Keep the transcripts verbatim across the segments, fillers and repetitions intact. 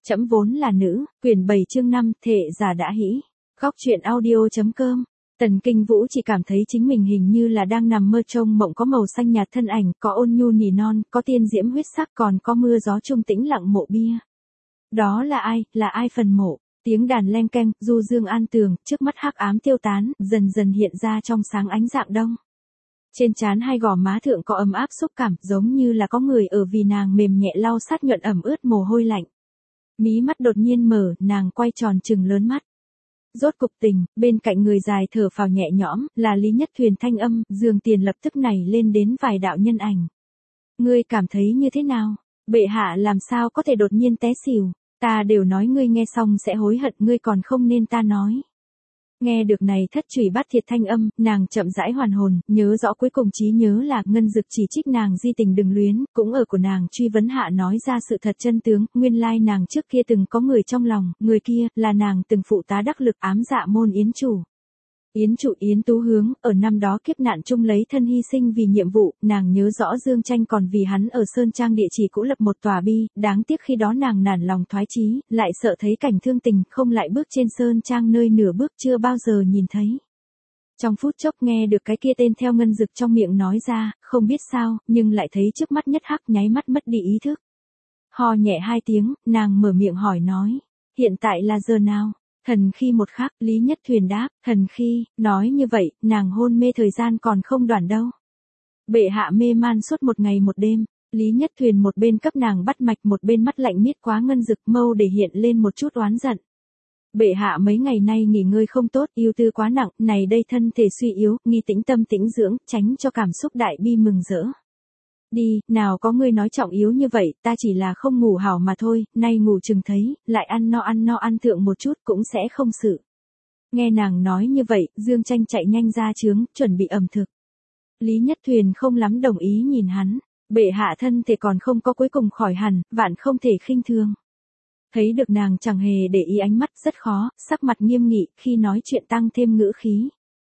Trẫm vốn là nữ, quyển bảy chương năm, thệ giả đã hĩ. Góc truyện audio.com. Tần Kinh Vũ chỉ cảm thấy chính mình hình như là đang nằm mơ trong mộng, có màu xanh nhạt thân ảnh, có ôn nhu nỉ non, có tiên diễm huyết sắc, còn có mưa gió trung tĩnh lặng mộ bia. Đó là ai, là ai phần mộ? Tiếng đàn leng keng, du dương an tường, trước mắt hắc ám tiêu tán, dần dần hiện ra trong sáng ánh rạng đông. Trên trán hai gò má thượng có ấm áp xúc cảm, giống như là có người ở vì nàng mềm nhẹ lau sát nhuận ẩm ướt mồ hôi lạnh. Mí mắt đột nhiên mở, nàng quay tròn trừng lớn mắt. Rốt cục tình, bên cạnh người dài thở phào nhẹ nhõm, là Lý Nhất Thuyền thanh âm, giường tiền lập tức nảy lên đến vài đạo nhân ảnh. Ngươi cảm thấy như thế nào? Bệ hạ làm sao có thể đột nhiên té xỉu? Ta đều nói ngươi nghe xong sẽ hối hận, ngươi còn không nên ta nói. Nghe được này thất trùy bát thiệt thanh âm, nàng chậm rãi hoàn hồn, nhớ rõ cuối cùng trí nhớ là Ngân Dực chỉ trích nàng di tình đừng luyến, cũng ở của nàng truy vấn hạ nói ra sự thật chân tướng, nguyên lai nàng trước kia từng có người trong lòng, người kia là nàng từng phụ tá đắc lực ám dạ môn Yến chủ. Yến chủ Yến Tú Hướng, ở năm đó kiếp nạn chung lấy thân hy sinh vì nhiệm vụ, nàng nhớ rõ Dương Tranh còn vì hắn ở Sơn Trang địa chỉ cũ lập một tòa bi, đáng tiếc khi đó nàng nản lòng thoái chí, lại sợ thấy cảnh thương tình, không lại bước trên Sơn Trang nơi nửa bước chưa bao giờ nhìn thấy. Trong phút chốc nghe được cái kia tên theo Ngân Dực trong miệng nói ra, không biết sao, nhưng lại thấy trước mắt nhất hắc nháy mắt mất đi ý thức. Ho nhẹ hai tiếng, nàng mở miệng hỏi nói, hiện tại là giờ nào? Thần khi một khắc, Lý Nhất Thuyền đáp, thần khi, nói như vậy, nàng hôn mê thời gian còn không đoạn đâu. Bệ hạ mê man suốt một ngày một đêm, Lý Nhất Thuyền một bên cấp nàng bắt mạch một bên mắt lạnh miết quá Ngân Dực mâu để hiện lên một chút oán giận. Bệ hạ mấy ngày nay nghỉ ngơi không tốt, yêu tư quá nặng, này đây thân thể suy yếu, nghi tĩnh tâm tĩnh dưỡng, tránh cho cảm xúc đại bi mừng rỡ. Đi, nào có ngươi nói trọng yếu như vậy, ta chỉ là không ngủ hảo mà thôi, nay ngủ chừng thấy, lại ăn no ăn no ăn thượng một chút cũng sẽ không sự. Nghe nàng nói như vậy, Dương Tranh chạy nhanh ra trướng, chuẩn bị ẩm thực. Lý Nhất Thuyền không lắm đồng ý nhìn hắn, bệ hạ thân thể còn không có cuối cùng khỏi hẳn, vạn không thể khinh thường. Thấy được nàng chẳng hề để ý ánh mắt rất khó, sắc mặt nghiêm nghị, khi nói chuyện tăng thêm ngữ khí.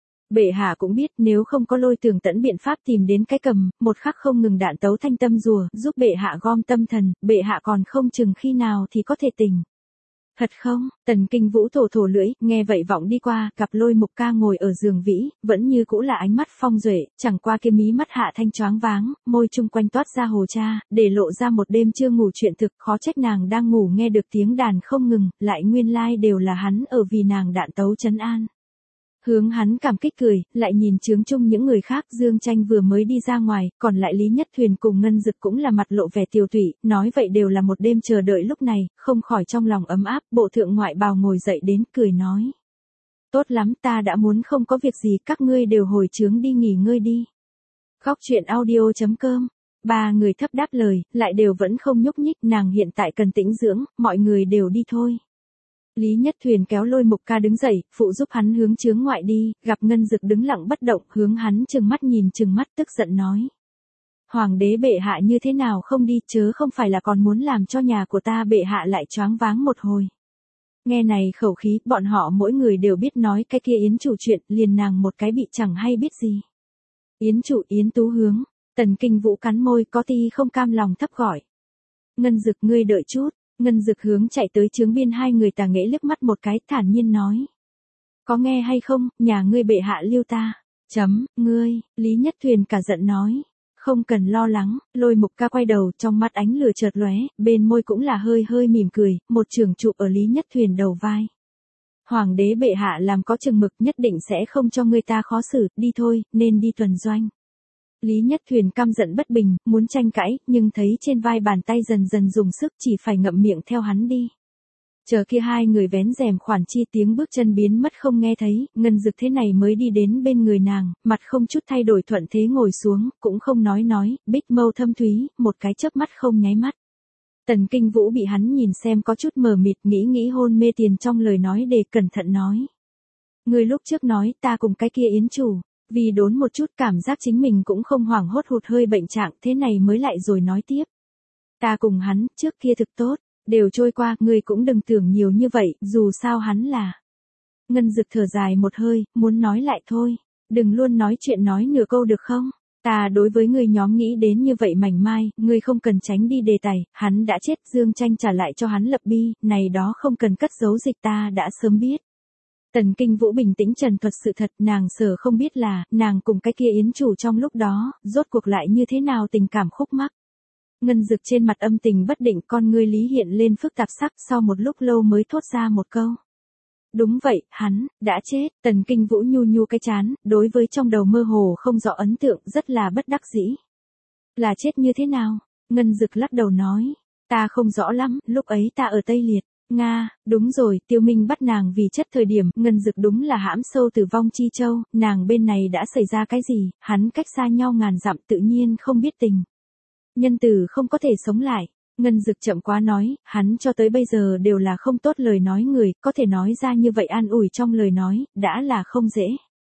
Bệ hạ cũng biết nếu không có lôi tường tẫn biện pháp tìm đến cái cầm, một khắc không ngừng đạn tấu thanh tâm rùa, giúp bệ hạ gom tâm thần, bệ hạ còn không chừng khi nào thì có thể tỉnh. Thật không? Tần Kinh Vũ thổ thổ lưỡi, nghe vậy vọng đi qua, cặp Lôi Mục Ca ngồi ở giường vĩ, vẫn như cũ là ánh mắt phong duệ, chẳng qua kia mí mắt hạ thanh choáng váng, môi chung quanh toát ra hồ cha, để lộ ra một đêm chưa ngủ chuyện thực, khó trách nàng đang ngủ nghe được tiếng đàn không ngừng, lại nguyên lai đều là hắn ở vì nàng đạn tấu trấn an. Hướng hắn cảm kích cười, lại nhìn chướng chung những người khác, Dương Tranh vừa mới đi ra ngoài, còn lại Lý Nhất Thuyền cùng Ngân Dực cũng là mặt lộ vẻ tiều tụy, nói vậy đều là một đêm chờ đợi lúc này, không khỏi trong lòng ấm áp, bộ thượng ngoại bào ngồi dậy đến, cười nói. Tốt lắm, ta đã muốn không có việc gì, các ngươi đều hồi chướng đi nghỉ ngơi đi. Góc truyện audio.com. Ba người thấp đáp lời, lại đều vẫn không nhúc nhích, nàng hiện tại cần tĩnh dưỡng, mọi người đều đi thôi. Lý Nhất Thuyền kéo Lôi Mục Ca đứng dậy, phụ giúp hắn hướng chướng ngoại đi, gặp Ngân Dực đứng lặng bất động, hướng hắn trừng mắt nhìn trừng mắt tức giận nói. Hoàng đế bệ hạ như thế nào không đi, chớ không phải là còn muốn làm cho nhà của ta bệ hạ lại choáng váng một hồi. Nghe này khẩu khí, bọn họ mỗi người đều biết nói cái kia Yến chủ chuyện, liền nàng một cái bị chẳng hay biết gì. Yến chủ Yến Tú Hướng, Tần Kinh Vũ cắn môi có ti không cam lòng thấp gọi. Ngân Dực ngươi đợi chút. Ngân Dực hướng chạy tới chướng biên hai người tà nghễ liếc mắt một cái, thản nhiên nói. Có nghe hay không, nhà ngươi bệ hạ lưu ta. Chấm, ngươi, Lý Nhất Thuyền cả giận nói. Không cần lo lắng, Lôi Mục Ca quay đầu, trong mắt ánh lửa chợt lóe, bên môi cũng là hơi hơi mỉm cười, một trường trụ ở Lý Nhất Thuyền đầu vai. Hoàng đế bệ hạ làm có chừng mực, nhất định sẽ không cho ngươi ta khó xử, đi thôi, nên đi tuần doanh. Lý Nhất Thuyền căm giận bất bình, muốn tranh cãi, nhưng thấy trên vai bàn tay dần dần dùng sức, chỉ phải ngậm miệng theo hắn đi. Chờ kia hai người vén rèm khoản chi, tiếng bước chân biến mất không nghe thấy, Ngân Dực thế này mới đi đến bên người nàng, mặt không chút thay đổi thuận thế ngồi xuống, cũng không nói nói, bích mâu thâm thúy, một cái chớp mắt không nháy mắt. Tần Kinh Vũ bị hắn nhìn xem có chút mờ mịt, nghĩ nghĩ hôn mê tiền trong lời nói để cẩn thận nói. Người lúc trước nói ta cùng cái kia Yến chủ. Vì đốn một chút cảm giác chính mình cũng không hoảng hốt hụt hơi bệnh trạng, thế này mới lại rồi nói tiếp. Ta cùng hắn, trước kia thực tốt, đều trôi qua, ngươi cũng đừng tưởng nhiều như vậy, dù sao hắn là. Ngân Dực thở dài một hơi, muốn nói lại thôi, đừng luôn nói chuyện nói nửa câu được không? Ta đối với ngươi nhóm nghĩ đến như vậy mảnh mai, ngươi không cần tránh đi đề tài, hắn đã chết, Dương Tranh trả lại cho hắn lập bi, này đó không cần cất giấu dịch ta đã sớm biết. Tần Kinh Vũ bình tĩnh trần thuật sự thật, nàng sở không biết là, nàng cùng cái kia yến chủ trong lúc đó, rốt cuộc lại như thế nào tình cảm khúc mắc. Ngân Dực trên mặt âm tình bất định, con ngươi lý hiện lên phức tạp sắc, sau một lúc lâu mới thốt ra một câu. Đúng vậy, hắn, đã chết. Tần Kinh Vũ nhu nhu cái chán, đối với trong đầu mơ hồ không rõ ấn tượng, rất là bất đắc dĩ. Là chết như thế nào? Ngân Dực lắc đầu nói. Ta không rõ lắm, lúc ấy ta ở Tây Liệt. Nga, đúng rồi, Tiêu Minh bắt nàng vì chất thời điểm, Ngân Dực đúng là hãm sâu tử vong chi châu, nàng bên này đã xảy ra cái gì, hắn cách xa nhau ngàn dặm tự nhiên không biết tình. Nhân tử không có thể sống lại. Ngân Dực chậm quá nói, hắn cho tới bây giờ đều là không tốt lời nói người, có thể nói ra như vậy an ủi trong lời nói, đã là không dễ.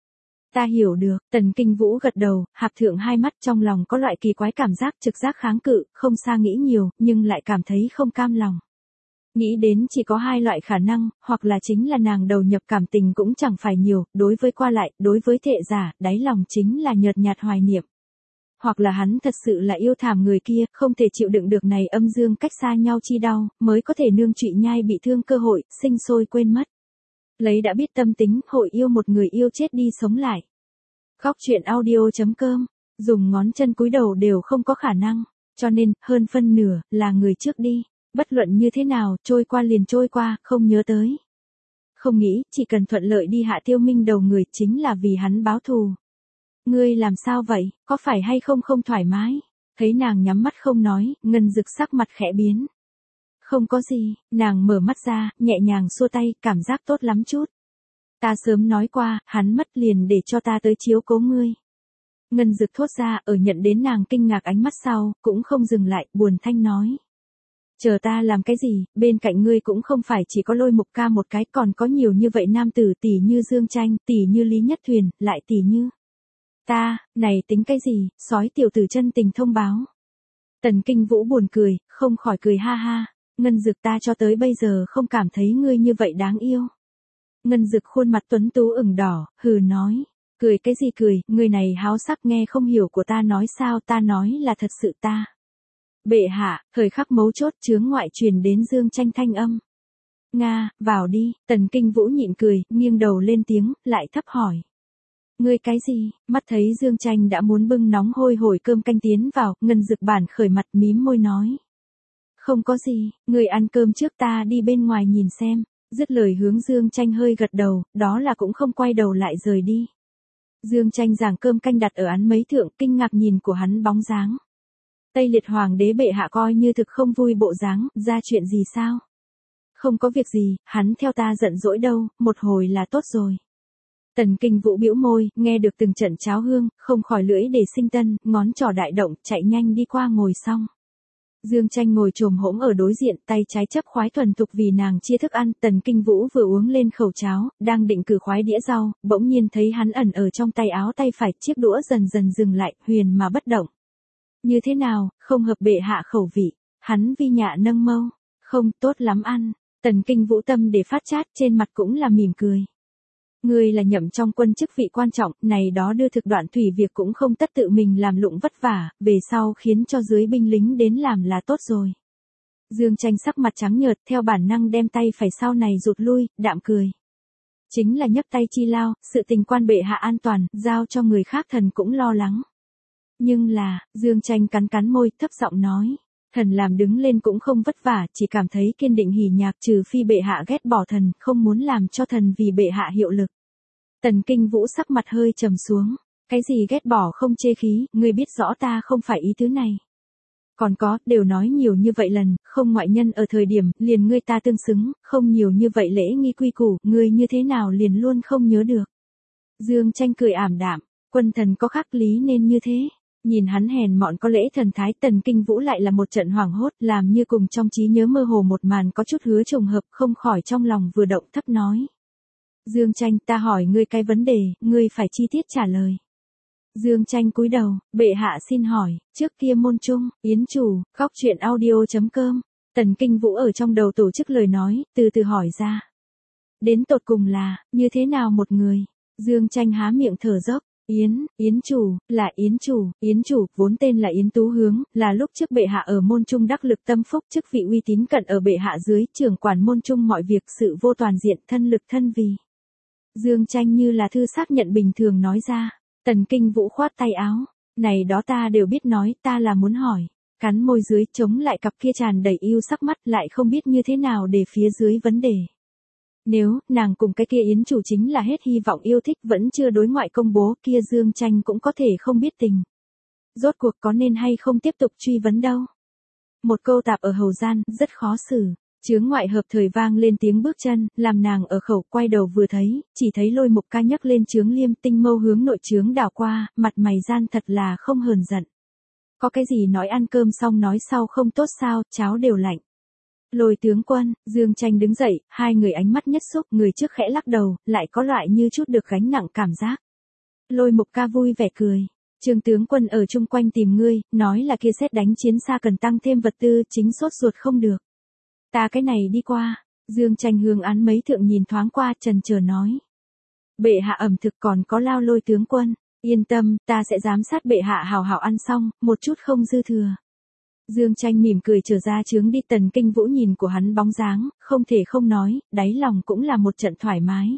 Ta hiểu được, Tần Kinh Vũ gật đầu, hạp thượng hai mắt trong lòng có loại kỳ quái cảm giác trực giác kháng cự, không xa nghĩ nhiều, nhưng lại cảm thấy không cam lòng. Nghĩ đến chỉ có hai loại khả năng, hoặc là chính là nàng đầu nhập cảm tình cũng chẳng phải nhiều, đối với qua lại, đối với thệ giả, đáy lòng chính là nhợt nhạt hoài niệm. Hoặc là hắn thật sự là yêu thảm người kia, không thể chịu đựng được này âm dương cách xa nhau chi đau, mới có thể nương trụy nhai bị thương cơ hội, sinh sôi quên mất. Lấy đã biết tâm tính, hội yêu một người yêu chết đi sống lại. Góc truyện audio chấm com, dùng ngón chân cúi đầu đều không có khả năng, cho nên, hơn phân nửa, là người trước đi, bất luận như thế nào, trôi qua liền trôi qua, không nhớ tới. Không nghĩ, chỉ cần thuận lợi đi hạ Tiêu Minh đầu người chính là vì hắn báo thù. Ngươi làm sao vậy, có phải hay không không thoải mái? Thấy nàng nhắm mắt không nói, Ngân Dực sắc mặt khẽ biến. Không có gì, nàng mở mắt ra, nhẹ nhàng xua tay, cảm giác tốt lắm chút. Ta sớm nói qua, hắn mất liền để cho ta tới chiếu cố ngươi. Ngân Dực thốt ra, ở nhận đến nàng kinh ngạc ánh mắt sau, cũng không dừng lại, buồn thanh nói. Chờ ta làm cái gì, bên cạnh ngươi cũng không phải chỉ có Lôi Mục Ca một cái, còn có nhiều như vậy nam tử tỷ như Dương Tranh, tỷ như Lý Nhất Thuyền, lại tỷ như... Ta, này tính cái gì, sói tiểu tử chân tình thông báo. Tần Kinh Vũ buồn cười, không khỏi cười ha ha. Ngân Dực ta cho tới bây giờ không cảm thấy ngươi như vậy đáng yêu. Ngân Dực khuôn mặt tuấn tú ửng đỏ, hừ nói. Cười cái gì cười, người này háo sắc nghe không hiểu của ta nói sao, ta nói là thật sự ta. Bệ hạ, thời khắc mấu chốt chướng ngoại truyền đến Dương Tranh thanh âm. Nga, vào đi, Tần Kinh Vũ nhịn cười, nghiêng đầu lên tiếng, lại thấp hỏi. Ngươi cái gì? Mắt thấy Dương Tranh đã muốn bưng nóng hôi hổi cơm canh tiến vào, Ngân Dực bản khởi mặt mím môi nói. Không có gì, ngươi ăn cơm trước ta đi bên ngoài nhìn xem, dứt lời hướng Dương Tranh hơi gật đầu, đó là cũng không quay đầu lại rời đi. Dương Tranh giảng cơm canh đặt ở án mấy thượng, kinh ngạc nhìn của hắn bóng dáng. Tây Liệt Hoàng đế bệ hạ coi như thực không vui bộ dáng, ra chuyện gì sao? Không có việc gì, hắn theo ta giận dỗi đâu, một hồi là tốt rồi. Tần Kinh Vũ bĩu môi, nghe được từng trận cháo hương, không khỏi lưỡi để sinh tân, ngón trỏ đại động, chạy nhanh đi qua ngồi xong. Dương Tranh ngồi trồm hỗn ở đối diện, tay trái chấp khoái thuần thục vì nàng chia thức ăn, Tần Kinh Vũ vừa uống lên khẩu cháo, đang định cử khoái đĩa rau, bỗng nhiên thấy hắn ẩn ở trong tay áo tay phải, chiếc đũa dần dần dừng lại, huyền mà bất động. Như thế nào, không hợp bệ hạ khẩu vị, hắn vi nhạ nâng mâu, không tốt lắm ăn, Tần Kinh Vũ tâm để phát chát, trên mặt cũng là mỉm cười. Ngươi là nhậm trong quân chức vị quan trọng, này đó đưa thực đoạn thủy việc cũng không tất tự mình làm lụng vất vả, về sau khiến cho dưới binh lính đến làm là tốt rồi. Dương Tranh sắc mặt trắng nhợt, theo bản năng đem tay phải sau này rụt lui, đạm cười. Chính là nhấc tay chi lao, sự tình quan bệ hạ an toàn, giao cho người khác thần cũng lo lắng. Nhưng là, Dương Tranh cắn cắn môi, thấp giọng nói. Thần làm đứng lên cũng không vất vả, chỉ cảm thấy kiên định hỉ nhạc, trừ phi bệ hạ ghét bỏ thần, không muốn làm cho thần vì bệ hạ hiệu lực. Tần Kinh Vũ sắc mặt hơi trầm xuống. Cái gì ghét bỏ không chê khí, ngươi biết rõ ta không phải ý tứ này. Còn có, đều nói nhiều như vậy lần, không ngoại nhân ở thời điểm, liền ngươi ta tương xứng, không nhiều như vậy lễ nghi quy củ, ngươi như thế nào liền luôn không nhớ được. Dương Tranh cười ảm đạm, quân thần có khắc lý nên như thế. Nhìn hắn hèn mọn có lễ thần thái, Tần Kinh Vũ lại là một trận hoảng hốt, làm như cùng trong trí nhớ mơ hồ một màn có chút hứa trùng hợp, không khỏi trong lòng vừa động thấp nói. Dương Tranh, ta hỏi ngươi cái vấn đề, ngươi phải chi tiết trả lời. Dương Tranh cúi đầu, bệ hạ xin hỏi, trước kia môn trung, yến chủ, góc truyện audio chấm com, Tần Kinh Vũ ở trong đầu tổ chức lời nói, từ từ hỏi ra. Đến tột cùng là, như thế nào một người? Dương Tranh há miệng thở dốc. Yến, Yến chủ, là Yến chủ, Yến chủ, vốn tên là Yến Tú Hướng, là lúc trước bệ hạ ở môn trung đắc lực tâm phúc, chức vị uy tín cận ở bệ hạ dưới, trưởng quản môn trung mọi việc, sự vô toàn diện, thân lực thân vì. Dương Tranh như là thư xác nhận bình thường nói ra. Tần Kinh Vũ khoát tay áo, này đó ta đều biết nói, ta là muốn hỏi. Cắn môi dưới, chống lại cặp kia tràn đầy yêu sắc mắt, lại không biết như thế nào để phía dưới vấn đề. Nếu, nàng cùng cái kia Yến chủ chính là hết hy vọng yêu thích, vẫn chưa đối ngoại công bố, kia Dương Tranh cũng có thể không biết tình. Rốt cuộc có nên hay không tiếp tục truy vấn đâu. Một câu tạp ở hầu gian, rất khó xử. Chướng ngoại hợp thời vang lên tiếng bước chân, làm nàng ở khẩu quay đầu vừa thấy, chỉ thấy Lôi Mục Ca nhấc lên chướng liêm, tinh mâu hướng nội chướng đảo qua, mặt mày gian thật là không hờn giận. Có cái gì nói ăn cơm xong nói sau không tốt sao, cháo đều lạnh. Lôi tướng quân, Dương Tranh đứng dậy, hai người ánh mắt nhất xúc, người trước khẽ lắc đầu, lại có loại như chút được gánh nặng cảm giác. Lôi Mục Ca vui vẻ cười. Trương tướng quân ở chung quanh tìm ngươi, nói là kia xét đánh chiến xa cần tăng thêm vật tư, chính sốt ruột không được. Ta cái này đi qua. Dương Tranh hướng án mấy thượng nhìn thoáng qua, trần chờ nói. Bệ hạ ẩm thực còn có lao Lôi tướng quân. Yên tâm, ta sẽ giám sát bệ hạ hào hào ăn xong, một chút không dư thừa. Dương Tranh mỉm cười trở ra chướng đi. Tần Kinh Vũ nhìn của hắn bóng dáng, không thể không nói, đáy lòng cũng là một trận thoải mái.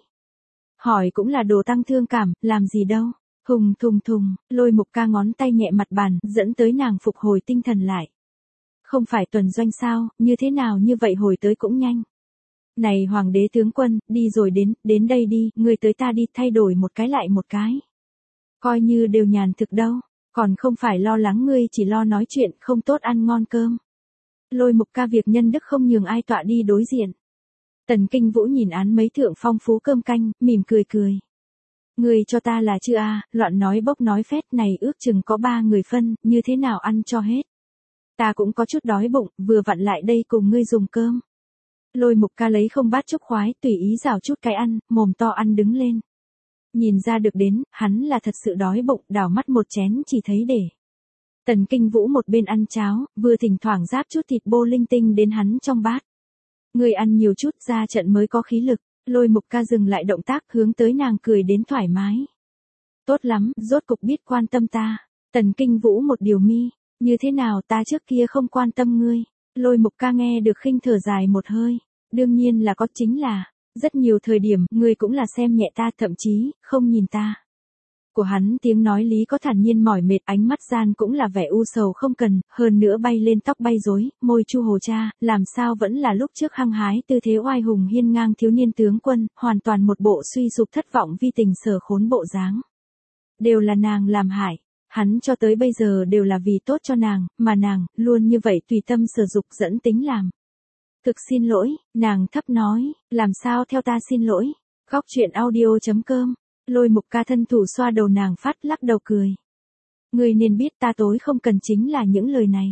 Hỏi cũng là đồ tăng thương cảm, làm gì đâu. Hùng thùng thùng, Lôi Mục Ca ngón tay nhẹ mặt bàn, dẫn tới nàng phục hồi tinh thần lại. Không phải tuần doanh sao, như thế nào như vậy hồi tới cũng nhanh. Này hoàng đế tướng quân, đi rồi đến, đến đây đi, người tới ta đi, thay đổi một cái lại một cái. Coi như đều nhàn thực đâu, còn không phải lo lắng ngươi chỉ lo nói chuyện, không tốt ăn ngon cơm. Lôi Mục Ca việc nhân đức không nhường ai tọa đi đối diện. Tần Kinh Vũ nhìn án mấy thượng phong phú cơm canh, mỉm cười cười. Người cho ta là chưa a, loạn nói bốc nói phét này ước chừng có ba người phân, như thế nào ăn cho hết. Ta cũng có chút đói bụng, vừa vặn lại đây cùng ngươi dùng cơm. Lôi Mục Ca lấy không bát chúc khoái, tùy ý rào chút cái ăn, mồm to ăn đứng lên. Nhìn ra được đến, hắn là thật sự đói bụng, đảo mắt một chén chỉ thấy để. Tần Kinh Vũ một bên ăn cháo, vừa thỉnh thoảng giáp chút thịt bô linh tinh đến hắn trong bát. Người ăn nhiều chút ra trận mới có khí lực. Lôi Mục Ca dừng lại động tác, hướng tới nàng cười đến thoải mái. Tốt lắm, rốt cục biết quan tâm ta. Tần Kinh Vũ một điều mi, như thế nào ta trước kia không quan tâm ngươi. Lôi Mục Ca nghe được khinh thở dài một hơi. Đương nhiên là có, chính là, rất nhiều thời điểm, ngươi cũng là xem nhẹ ta, thậm chí, không nhìn ta. Của hắn tiếng nói lý có thản nhiên mỏi mệt, ánh mắt gian cũng là vẻ u sầu không cần, hơn nữa bay lên tóc bay rối, môi chu hồ cha, làm sao vẫn là lúc trước hăng hái tư thế oai hùng hiên ngang thiếu niên tướng quân, hoàn toàn một bộ suy sụp thất vọng vi tình sở khốn bộ dáng. Đều là nàng làm hại, hắn cho tới bây giờ đều là vì tốt cho nàng, mà nàng, luôn như vậy tùy tâm sở dục dẫn tính làm. Thực xin lỗi, nàng thấp nói, làm sao theo ta xin lỗi. Góc truyện audio chấm com. Lôi Mục Ca thân thủ xoa đầu nàng phát lắc đầu cười. Người nên biết ta tối không cần chính là những lời này.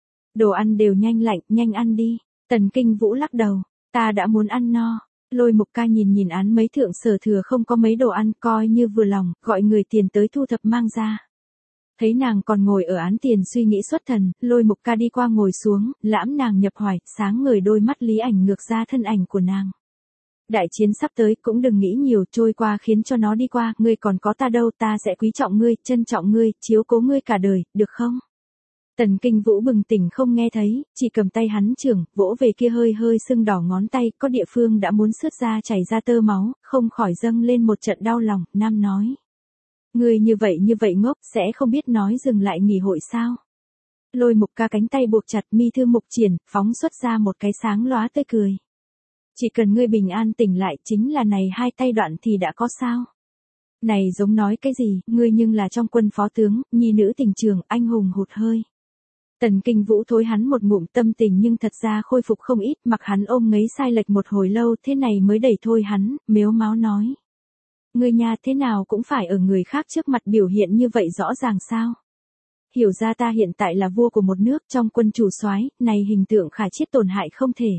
Đồ ăn đều nhanh lạnh, nhanh ăn đi. Tần Kinh Vũ lắc đầu, ta đã muốn ăn no. Lôi Mục Ca nhìn nhìn án mấy thượng sở thừa không có mấy đồ ăn, coi như vừa lòng, gọi người tiền tới thu thập mang ra. Thấy nàng còn ngồi ở án tiền suy nghĩ xuất thần, Lôi Mục Ca đi qua ngồi xuống, lãm nàng nhập hoài, sáng ngời đôi mắt lý ảnh ngược ra thân ảnh của nàng. Đại chiến sắp tới, cũng đừng nghĩ nhiều, trôi qua khiến cho nó đi qua, ngươi còn có ta đâu, ta sẽ quý trọng ngươi, trân trọng ngươi, chiếu cố ngươi cả đời, được không? Tần Kinh Vũ bừng tỉnh không nghe thấy, chỉ cầm tay hắn trưởng, vỗ về kia hơi hơi sưng đỏ ngón tay, có địa phương đã muốn sướt ra chảy ra tơ máu, không khỏi dâng lên một trận đau lòng, nam nói. Ngươi như vậy như vậy ngốc, sẽ không biết nói dừng lại nghỉ hội sao? Lôi Mục Ca cánh tay buộc chặt mi thư mục triển, phóng xuất ra một cái sáng lóa tươi cười. Chỉ cần ngươi bình an tỉnh lại chính là này hai tay đoạn thì đã có sao? Này giống nói cái gì, ngươi nhưng là trong quân phó tướng, nhi nữ tình trường, anh hùng hụt hơi. Tần Kinh Vũ thối hắn một ngụm tâm tình nhưng thật ra khôi phục không ít, mặc hắn ôm ngấy sai lệch một hồi lâu thế này mới đẩy thôi hắn, mếu máo nói. Ngươi nhà thế nào cũng phải ở người khác trước mặt biểu hiện như vậy rõ ràng sao? Hiểu ra ta hiện tại là vua của một nước trong quân chủ soái, này hình tượng khả chiết tổn hại không thể.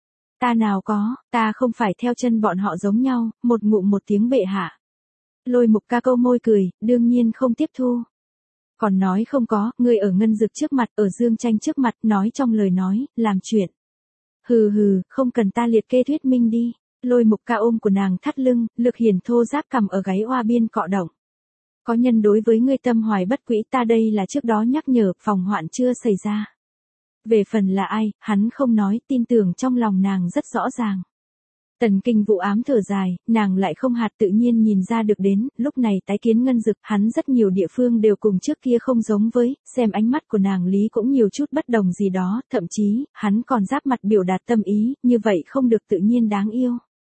Ta nào có, ta không phải theo chân bọn họ giống nhau, một ngụm một tiếng bệ hạ. Lôi Mục Ca câu môi cười, đương nhiên không tiếp thu. Còn nói không có, ngươi ở Ngân Dực trước mặt, ở Dương Tranh trước mặt, nói trong lời nói, làm chuyện. Hừ hừ, không cần ta liệt kê thuyết minh đi. Lôi Mục Ca ôm của nàng thắt lưng, lực hiển thô giáp cầm ở gáy oa biên cọ động. Có nhân đối với ngươi tâm hoài bất quỹ, ta đây là trước đó nhắc nhở, phòng hoạn chưa xảy ra. Về phần là ai, hắn không nói, tin tưởng trong lòng nàng rất rõ ràng. Tần Kinh Vũ ám thở dài, nàng lại không hạt tự nhiên nhìn ra được đến, lúc này tái kiến Ngân Dực, hắn rất nhiều địa phương đều cùng trước kia không giống với, xem ánh mắt của nàng lý cũng nhiều chút bất đồng gì đó, thậm chí, hắn còn giáp mặt biểu đạt tâm ý, như vậy không được tự nhiên đáng yêu.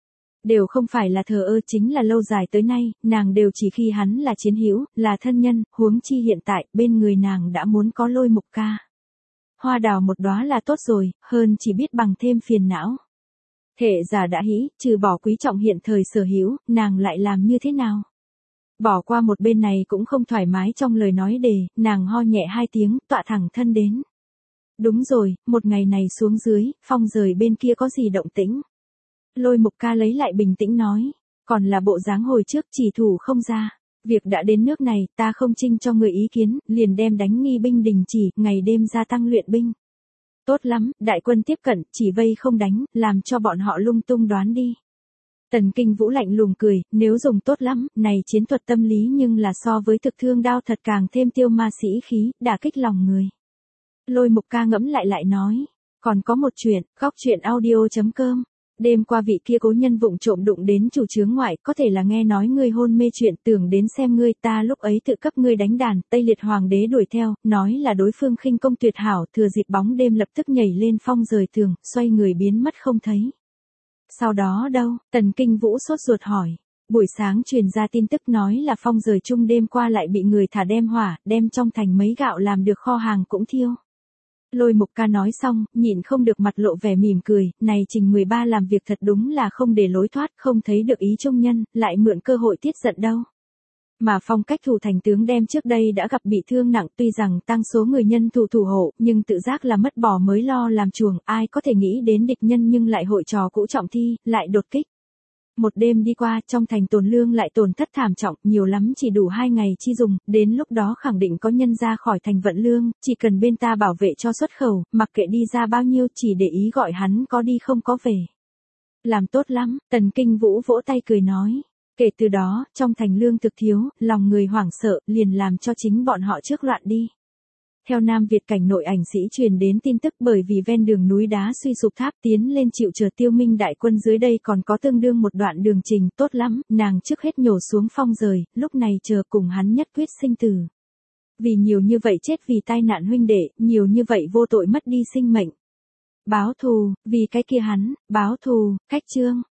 Đều không phải là thờ ơ, chính là lâu dài tới nay, nàng đều chỉ khi hắn là chiến hữu, là thân nhân, huống chi hiện tại, bên người nàng đã muốn có Lôi Mục Ca. Hoa đào một đóa là tốt rồi, hơn chỉ biết bằng thêm phiền não. Thệ giả đã hĩ, trừ bỏ quý trọng hiện thời sở hữu, nàng lại làm như thế nào? Bỏ qua một bên này cũng không thoải mái trong lời nói đề, nàng ho nhẹ hai tiếng, tọa thẳng thân đến. Đúng rồi, một ngày này xuống dưới, phong rời bên kia có gì động tĩnh? Lôi Mục Ca lấy lại bình tĩnh nói, còn là bộ dáng hồi trước chỉ thủ không ra. Việc đã đến nước này, ta không trinh cho người ý kiến, liền đem đánh nghi binh đình chỉ, ngày đêm gia tăng luyện binh. Tốt lắm, đại quân tiếp cận, chỉ vây không đánh, làm cho bọn họ lung tung đoán đi. Tần Kinh Vũ lạnh lùng cười, nếu dùng tốt lắm, này chiến thuật tâm lý nhưng là so với thực thương đao thật càng thêm tiêu ma sĩ khí, đả kích lòng người. Lôi Mục Ca ngẫm lại lại nói, còn có một chuyện, góc chuyện audio chấm com. Đêm qua vị kia cố nhân vụng trộm đụng đến chủ chướng ngoại, có thể là nghe nói ngươi hôn mê chuyện, tưởng đến xem ngươi, ta lúc ấy tự cấp ngươi đánh đàn, Tây Liệt Hoàng đế đuổi theo, nói là đối phương khinh công tuyệt hảo, thừa dịp bóng đêm lập tức nhảy lên phong rời tường, xoay người biến mất không thấy. Sau đó đâu? Tần Kinh Vũ sốt ruột hỏi. Buổi sáng truyền ra tin tức nói là phong rời chung đêm qua lại bị người thả đem hỏa, đem trong thành mấy gạo làm được kho hàng cũng thiêu. Lôi Mục Ca nói xong, nhịn không được mặt lộ vẻ mỉm cười, này Trình mười ba làm việc thật đúng là không để lối thoát, không thấy được ý trung nhân, lại mượn cơ hội tiết giận đâu. Mà phong cách thủ thành tướng đem trước đây đã gặp bị thương nặng, tuy rằng tăng số người nhân thủ thủ hộ, nhưng tự giác là mất bỏ mới lo làm chuồng, ai có thể nghĩ đến địch nhân nhưng lại hội trò cũ trọng thi, lại đột kích. Một đêm đi qua, trong thành tồn lương lại tổn thất thảm trọng, nhiều lắm chỉ đủ hai ngày chi dùng, đến lúc đó khẳng định có nhân ra khỏi thành vận lương, chỉ cần bên ta bảo vệ cho xuất khẩu, mặc kệ đi ra bao nhiêu, chỉ để ý gọi hắn có đi không có về. Làm tốt lắm, Tần Kinh Vũ vỗ tay cười nói. Kể từ đó, trong thành lương thực thiếu, lòng người hoảng sợ, liền làm cho chính bọn họ trước loạn đi. Theo Nam Việt cảnh nội ảnh sĩ truyền đến tin tức, bởi vì ven đường núi đá suy sụp tháp tiến lên chịu chờ Tiêu Minh đại quân dưới đây còn có tương đương một đoạn đường trình, tốt lắm, nàng trước hết nhổ xuống phong rời, lúc này chờ cùng hắn nhất quyết sinh tử. Vì nhiều như vậy chết vì tai nạn huynh đệ, nhiều như vậy vô tội mất đi sinh mệnh. Báo thù, vì cái kia hắn, báo thù, cách chương.